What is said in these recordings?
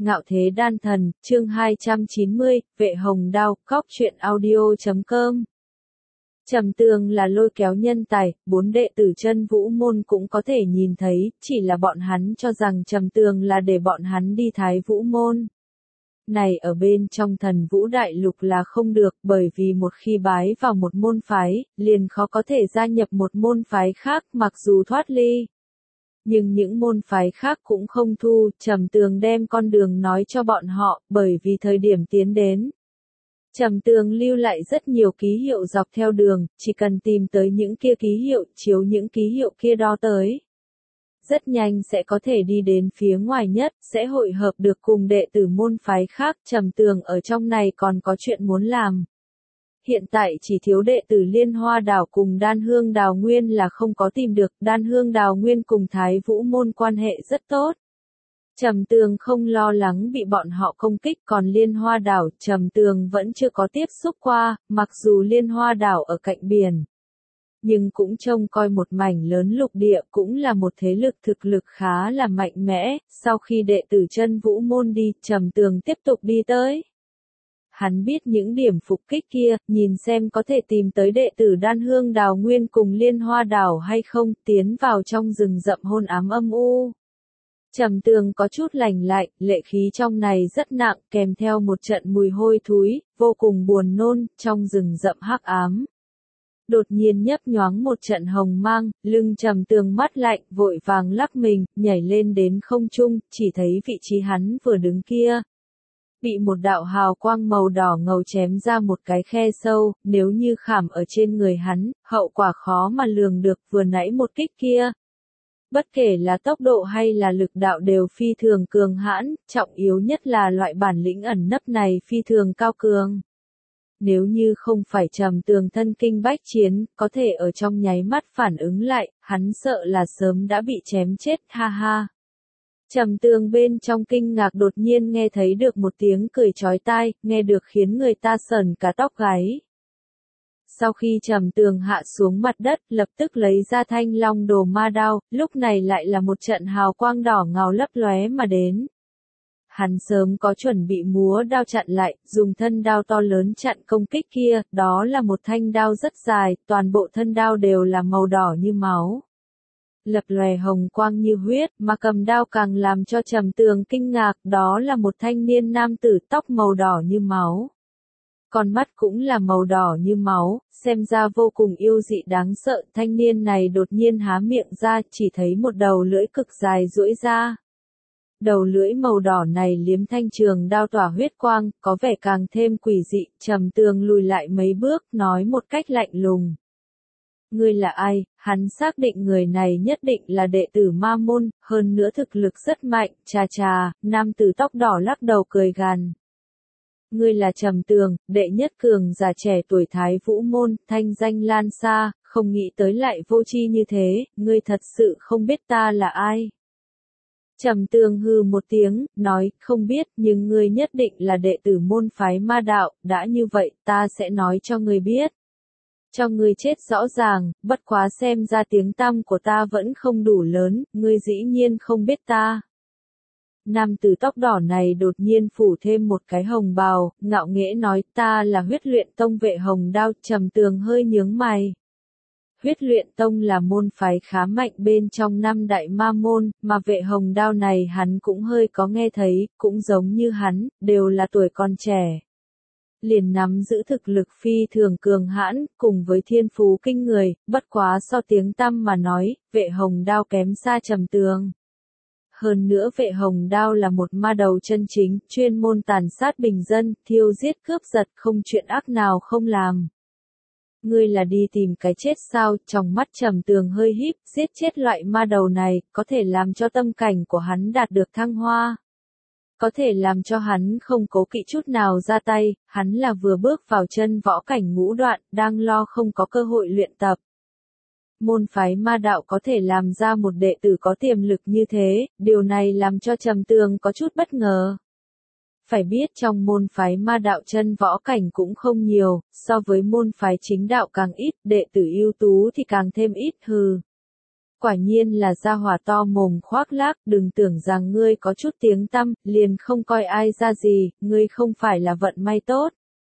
Ngạo Thế Đan Thần, chương 290, Vệ Hồng Đao, Cóc truyện audio.com. Trầm Tường là lôi kéo nhân tài, 4 đệ tử chân vũ môn cũng có thể nhìn thấy, chỉ là bọn hắn cho rằng Trầm Tường là để bọn hắn đi Thái Vũ môn. Này ở bên trong Thần Vũ Đại Lục là không được, bởi vì một khi bái vào một môn phái, liền khó có thể gia nhập một môn phái khác mặc dù thoát ly. Nhưng những môn phái khác cũng không thu, Trầm Tường đem con đường nói cho bọn họ, bởi vì thời điểm tiến đến. Trầm Tường lưu lại rất nhiều ký hiệu dọc theo đường, chỉ cần tìm tới những kia ký hiệu, chiếu những ký hiệu kia đó tới. Rất nhanh sẽ có thể đi đến phía ngoài nhất, sẽ hội hợp được cùng đệ tử môn phái khác. Trầm Tường ở trong này còn có chuyện muốn làm. Hiện tại chỉ thiếu đệ tử Liên Hoa Đảo cùng Đan Hương Đào Nguyên là không có tìm được, Đan Hương Đào Nguyên cùng Thái Vũ môn quan hệ rất tốt. Trầm Tường không lo lắng bị bọn họ công kích, còn Liên Hoa Đảo, Trầm Tường vẫn chưa có tiếp xúc qua, mặc dù Liên Hoa Đảo ở cạnh biển. Nhưng cũng trông coi một mảnh lớn lục địa, cũng là một thế lực thực lực khá là mạnh mẽ. Sau khi đệ tử chân vũ môn đi, Trầm Tường tiếp tục đi tới. Hắn biết những điểm phục kích kia, nhìn xem có thể tìm tới đệ tử Đan Hương Đào Nguyên cùng Liên Hoa Đảo hay không, tiến vào trong rừng rậm hôn ám âm u. Trầm Tường có chút lành lạnh, lệ khí trong này rất nặng, kèm theo một trận mùi hôi thối, vô cùng buồn nôn, trong rừng rậm hắc ám. Đột nhiên nhấp nhoáng một trận hồng mang, lưng Trầm Tường mắt lạnh, vội vàng lắc mình, nhảy lên đến không trung, chỉ thấy vị trí hắn vừa đứng kia. Bị một đạo hào quang màu đỏ ngầu chém ra một cái khe sâu, nếu như khảm ở trên người hắn, hậu quả khó mà lường được. Vừa nãy một kích kia. Bất kể là tốc độ hay là lực đạo đều phi thường cường hãn, trọng yếu nhất là loại bản lĩnh ẩn nấp này phi thường cao cường. Nếu như không phải Trầm Tường thân kinh bách chiến, có thể ở trong nháy mắt phản ứng lại, hắn sợ là sớm đã bị chém chết, ha ha. Trầm Tường bên trong kinh ngạc đột nhiên nghe thấy được một tiếng cười chói tai, nghe được khiến người ta sởn cả tóc gáy. Sau khi Trầm Tường hạ xuống mặt đất, lập tức lấy ra Thanh Long Đồ Ma Đao, lúc này lại là một trận hào quang đỏ ngầu lấp lóe mà đến. Hắn sớm có chuẩn bị múa đao chặn lại, dùng thân đao to lớn chặn công kích kia, đó là một thanh đao rất dài, toàn bộ thân đao đều là màu đỏ như máu. Lập lòe hồng quang như huyết, mà cầm đao càng làm cho Trầm Tường kinh ngạc, đó là một thanh niên nam tử tóc màu đỏ như máu. Con mắt cũng là màu đỏ như máu, xem ra vô cùng yêu dị đáng sợ. Thanh niên này đột nhiên há miệng ra, chỉ thấy một đầu lưỡi cực dài duỗi ra. Đầu lưỡi màu đỏ này liếm thanh trường đao tỏa huyết quang, có vẻ càng thêm quỷ dị. Trầm Tường lùi lại mấy bước, nói một cách lạnh lùng. Ngươi là ai? Hắn xác định người này nhất định là đệ tử ma môn, hơn nữa thực lực rất mạnh. Chà chà, nam tử tóc đỏ lắc đầu cười gằn. Ngươi là Trầm Tường, đệ nhất cường giả trẻ tuổi Thái Vũ môn, thanh danh lan xa, không nghĩ tới lại vô tri như thế, ngươi thật sự không biết ta là ai. Trầm Tường hừ một tiếng, nói, không biết, nhưng ngươi nhất định là đệ tử môn phái ma đạo, đã như vậy, ta sẽ nói cho ngươi biết. Cho ngươi chết rõ ràng, bất quá xem ra tiếng tăm của ta vẫn không đủ lớn, ngươi dĩ nhiên không biết ta. Nam tử tóc đỏ này đột nhiên phủ thêm một cái hồng bào, ngạo nghễ nói, ta là Huyết Luyện Tông Vệ Hồng Đao. Trầm Tường hơi nhướng mày. Huyết Luyện Tông là môn phái khá mạnh bên trong 5 đại ma môn, mà Vệ Hồng Đao này hắn cũng hơi có nghe thấy, cũng giống như hắn, đều là tuổi còn trẻ. Liền nắm giữ thực lực phi thường cường hãn, cùng với thiên phú kinh người, bất quá so tiếng tăm mà nói, Vệ Hồng Đao kém xa Trầm Tường. Hơn nữa Vệ Hồng Đao là một ma đầu chân chính, chuyên môn tàn sát bình dân, thiêu giết cướp giật, không chuyện ác nào không làm. Ngươi là đi tìm cái chết sao? Trong mắt Trầm Tường hơi híp, giết chết loại ma đầu này, có thể làm cho tâm cảnh của hắn đạt được thăng hoa. Có thể làm cho hắn không cố kỵ chút nào ra tay, hắn là vừa bước vào chân võ cảnh ngũ đoạn, đang lo không có cơ hội luyện tập. Môn phái ma đạo có thể làm ra một đệ tử có tiềm lực như thế, điều này làm cho Trầm Tường có chút bất ngờ. Phải biết trong môn phái ma đạo chân võ cảnh cũng không nhiều, so với môn phái chính đạo càng ít, đệ tử ưu tú thì càng thêm ít hừ. Quả nhiên là gia hỏa to mồm khoác lác, đừng tưởng rằng ngươi có chút tiếng tăm, liền không coi ai ra gì, ngươi không phải là vận may tốt.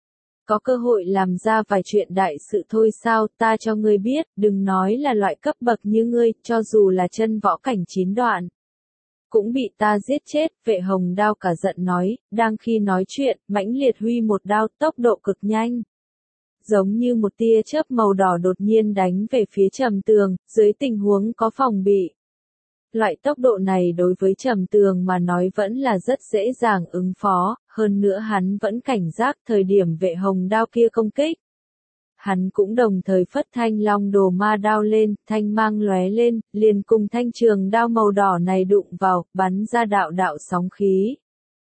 Có cơ hội làm ra vài chuyện đại sự thôi sao, ta cho ngươi biết, đừng nói là loại cấp bậc như ngươi, cho dù là chân võ cảnh 9 đoạn. Cũng bị ta giết chết, Vệ Hồng Đao cả giận nói, đang khi nói chuyện, mãnh liệt huy một đao, tốc độ cực nhanh. Giống như một tia chớp màu đỏ đột nhiên đánh về phía Trầm Tường, dưới tình huống có phòng bị. Loại tốc độ này đối với Trầm Tường mà nói vẫn là rất dễ dàng ứng phó, hơn nữa hắn vẫn cảnh giác thời điểm Vệ Hồng Đao kia công kích. Hắn cũng đồng thời phất thanh long đồ ma đao lên, thanh mang lóe lên, liền cùng thanh trường đao màu đỏ này đụng vào, bắn ra đạo đạo sóng khí.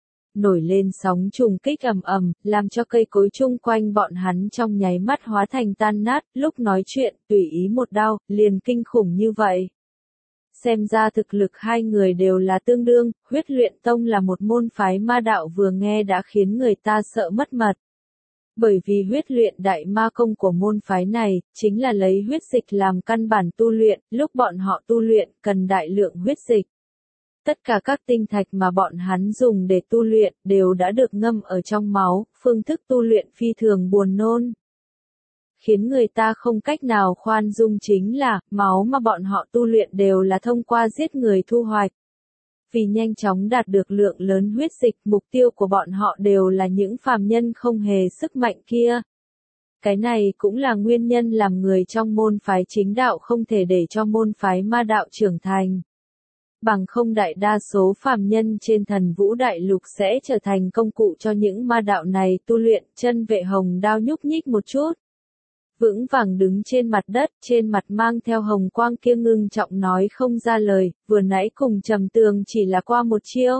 Nổi lên sóng trùng kích ầm ầm, làm cho cây cối chung quanh bọn hắn trong nháy mắt hóa thành tan nát, lúc nói chuyện, tùy ý một đao, liền kinh khủng như vậy. Xem ra thực lực hai người đều là tương đương, Huyết Luyện Tông là một môn phái ma đạo vừa nghe đã khiến người ta sợ mất mật. Bởi vì huyết luyện đại ma công của môn phái này, chính là lấy huyết dịch làm căn bản tu luyện, lúc bọn họ tu luyện, cần đại lượng huyết dịch. Tất cả các tinh thạch mà bọn hắn dùng để tu luyện, đều đã được ngâm ở trong máu, phương thức tu luyện phi thường buồn nôn. Khiến người ta không cách nào khoan dung chính là, máu mà bọn họ tu luyện đều là thông qua giết người thu hoạch. Vì nhanh chóng đạt được lượng lớn huyết dịch, mục tiêu của bọn họ đều là những phàm nhân không hề sức mạnh kia. Cái này cũng là nguyên nhân làm người trong môn phái chính đạo không thể để cho môn phái ma đạo trưởng thành. Bằng không đại đa số phàm nhân trên Thần Vũ Đại Lục sẽ trở thành công cụ cho những ma đạo này tu luyện. Chân Vệ Hồng Đao nhúc nhích một chút. Vững vàng đứng trên mặt đất, trên mặt mang theo hồng quang kia ngưng trọng nói không ra lời, vừa nãy cùng Trầm Tường chỉ là qua một chiêu.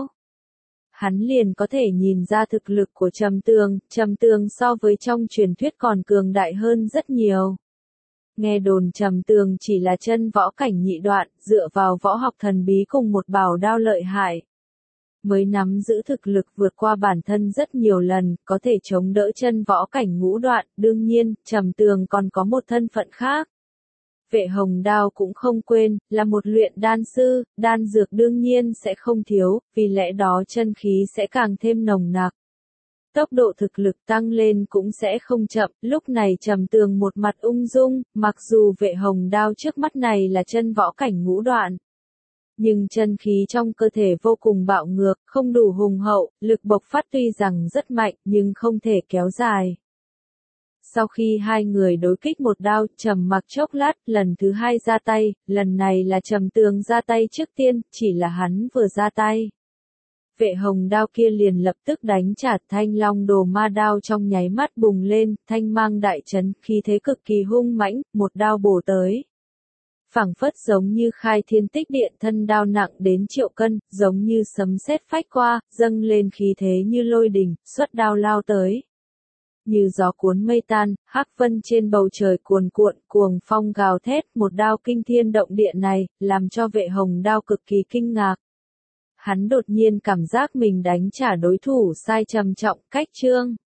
Hắn liền có thể nhìn ra thực lực của Trầm Tường so với trong truyền thuyết còn cường đại hơn rất nhiều. Nghe đồn Trầm Tường chỉ là chân võ cảnh nhị đoạn, dựa vào võ học thần bí cùng một bảo đao lợi hại. Mới nắm giữ thực lực vượt qua bản thân rất nhiều lần, có thể chống đỡ chân võ cảnh ngũ đoạn, đương nhiên, Trầm Tường còn có một thân phận khác. Vệ Hồng Đao cũng không quên, là một luyện đan sư, đan dược đương nhiên sẽ không thiếu, vì lẽ đó chân khí sẽ càng thêm nồng nặc. Tốc độ thực lực tăng lên cũng sẽ không chậm, lúc này Trầm Tường một mặt ung dung, mặc dù Vệ Hồng Đao trước mắt này là chân võ cảnh ngũ đoạn. Nhưng chân khí trong cơ thể vô cùng bạo ngược, không đủ hùng hậu, lực bộc phát tuy rằng rất mạnh nhưng không thể kéo dài. Sau khi hai người đối kích một đao, trầm mặc chốc lát, lần thứ hai ra tay, lần này là Trầm Tường ra tay trước tiên, chỉ là hắn vừa ra tay. Vệ Hồng Đao kia liền lập tức đánh trả, thanh long đồ ma đao trong nháy mắt bùng lên, thanh mang đại chấn, khí thế cực kỳ hung mãnh, một đao bổ tới. Phảng phất giống như khai thiên tích điện, thân đao nặng đến triệu cân, giống như sấm sét phách qua, dâng lên khí thế như lôi đình, xuất đao lao tới. Như gió cuốn mây tan, hắc vân trên bầu trời cuồn cuộn, cuồng phong gào thét, một đao kinh thiên động địa này, làm cho Vệ Hồng Đao cực kỳ kinh ngạc. Hắn đột nhiên cảm giác mình đánh trả đối thủ sai trầm trọng, cách chương.